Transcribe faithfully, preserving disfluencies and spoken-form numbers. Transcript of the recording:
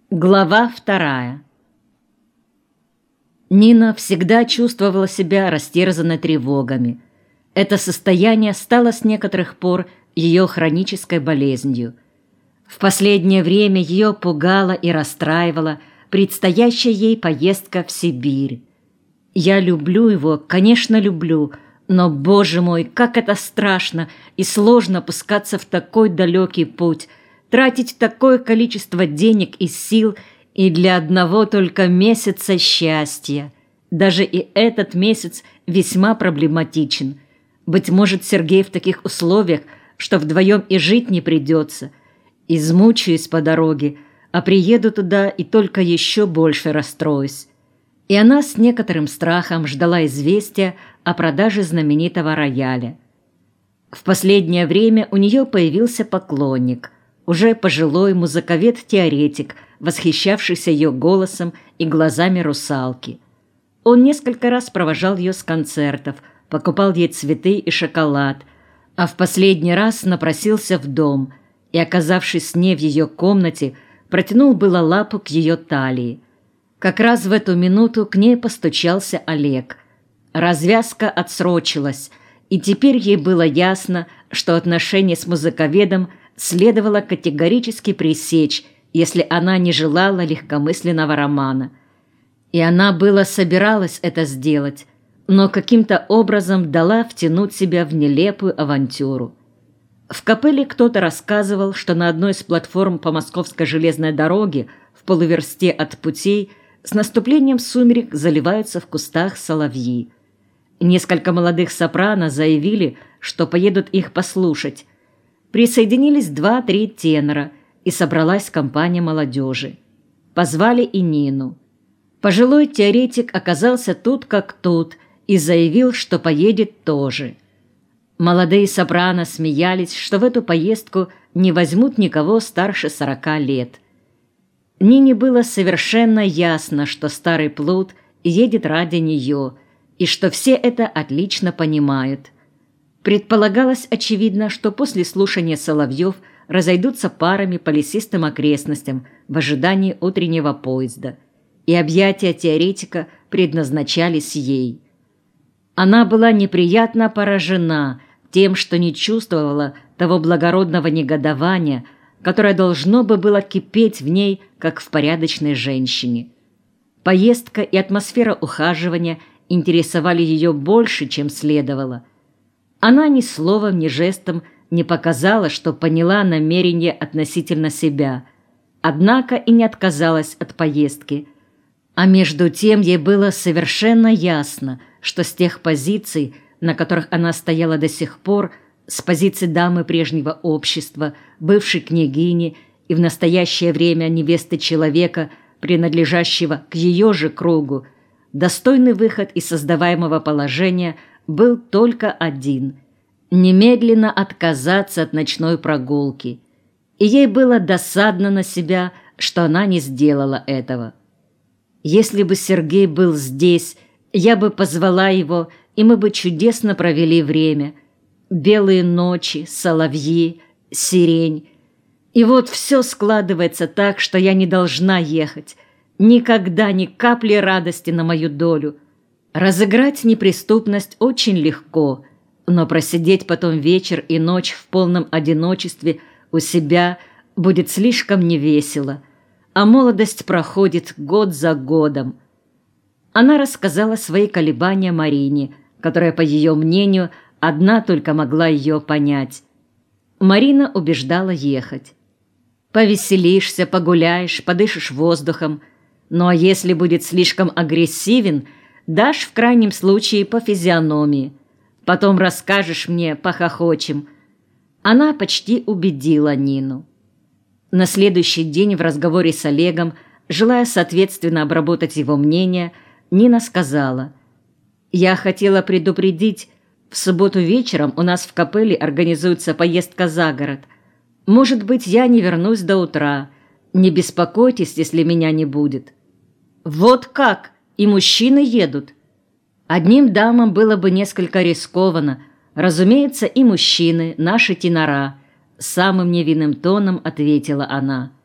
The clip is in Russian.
Глава вторая. Нина всегда чувствовала себя растерзанной тревогами. Это состояние стало с некоторых пор ее хронической болезнью. В последнее время ее пугала и расстраивала предстоящая ей поездка в Сибирь. «Я люблю его, конечно, люблю, но, боже мой, как это страшно и сложно пускаться в такой далекий путь, тратить такое количество денег и сил и для одного только месяца счастья. Даже и этот месяц весьма проблематичен. Быть может, Сергей в таких условиях, что вдвоем и жить не придется. Измучаюсь по дороге, а приеду туда и только еще больше расстроюсь». И она с некоторым страхом ждала известия о продаже знаменитого рояля. В последнее время у нее появился поклонник, уже пожилой музыковед-теоретик, восхищавшийся ее голосом и глазами русалки. Он несколько раз провожал ее с концертов, покупал ей цветы и шоколад, а в последний раз напросился в дом и, оказавшись с ней в ее комнате, протянул было лапу к ее талии. Как раз в эту минуту к ней постучался Олег. Развязка отсрочилась, и теперь ей было ясно, что отношения с музыковедом следовало категорически пресечь, если она не желала легкомысленного романа. И она было собиралась это сделать, но каким-то образом дала втянуть себя в нелепую авантюру. В капелле кто-то рассказывал, что на одной из платформ по Московской железной дороге в полуверсте от путей с наступлением сумерек заливаются в кустах соловьи. Несколько молодых сопрано заявили, что поедут их послушать. Присоединились два-три тенора, и собралась компания молодежи. Позвали и Нину. Пожилой теоретик оказался тут как тут и заявил, что поедет тоже. Молодые сопрано смеялись, что в эту поездку не возьмут никого старше сорока лет. Нине было совершенно ясно, что старый плут едет ради нее, и что все это отлично понимают. Предполагалось, очевидно, что после слушания соловьев разойдутся парами по лесистым окрестностям в ожидании утреннего поезда, и объятия теоретика предназначались ей. Она была неприятно поражена тем, что не чувствовала того благородного негодования, которое должно бы было кипеть в ней, как в порядочной женщине. Поездка и атмосфера ухаживания интересовали ее больше, чем следовало. Она ни словом, ни жестом не показала, что поняла намерение относительно себя, однако и не отказалась от поездки. А между тем ей было совершенно ясно, что с тех позиций, на которых она стояла до сих пор, с позиции дамы прежнего общества, бывшей княгини и в настоящее время невесты человека, принадлежащего к ее же кругу, достойный выход из создаваемого положения был только один – немедленно отказаться от ночной прогулки. И ей было досадно на себя, что она не сделала этого. «Если бы Сергей был здесь, я бы позвала его, и мы бы чудесно провели время. Белые ночи, соловьи, сирень. И вот все складывается так, что я не должна ехать. Никогда ни капли радости на мою долю. Разыграть неприступность очень легко, но просидеть потом вечер и ночь в полном одиночестве у себя будет слишком невесело, а молодость проходит год за годом». Она рассказала свои колебания Марине, которая, по ее мнению, одна только могла ее понять. Марина убеждала ехать. «Повеселишься, погуляешь, подышишь воздухом. Ну а если будет слишком агрессивен, дашь в крайнем случае по физиономии. Потом расскажешь мне, похохочем». Она почти убедила Нину. На следующий день в разговоре с Олегом, желая соответственно обработать его мнение, Нина сказала: «Я хотела предупредить, в субботу вечером у нас в капелле организуется поездка за город. Может быть, я не вернусь до утра. Не беспокойтесь, если меня не будет». «Вот как? И мужчины едут?» «Одним дамам было бы несколько рискованно. Разумеется, и мужчины, наши тенора», — самым невинным тоном ответила она.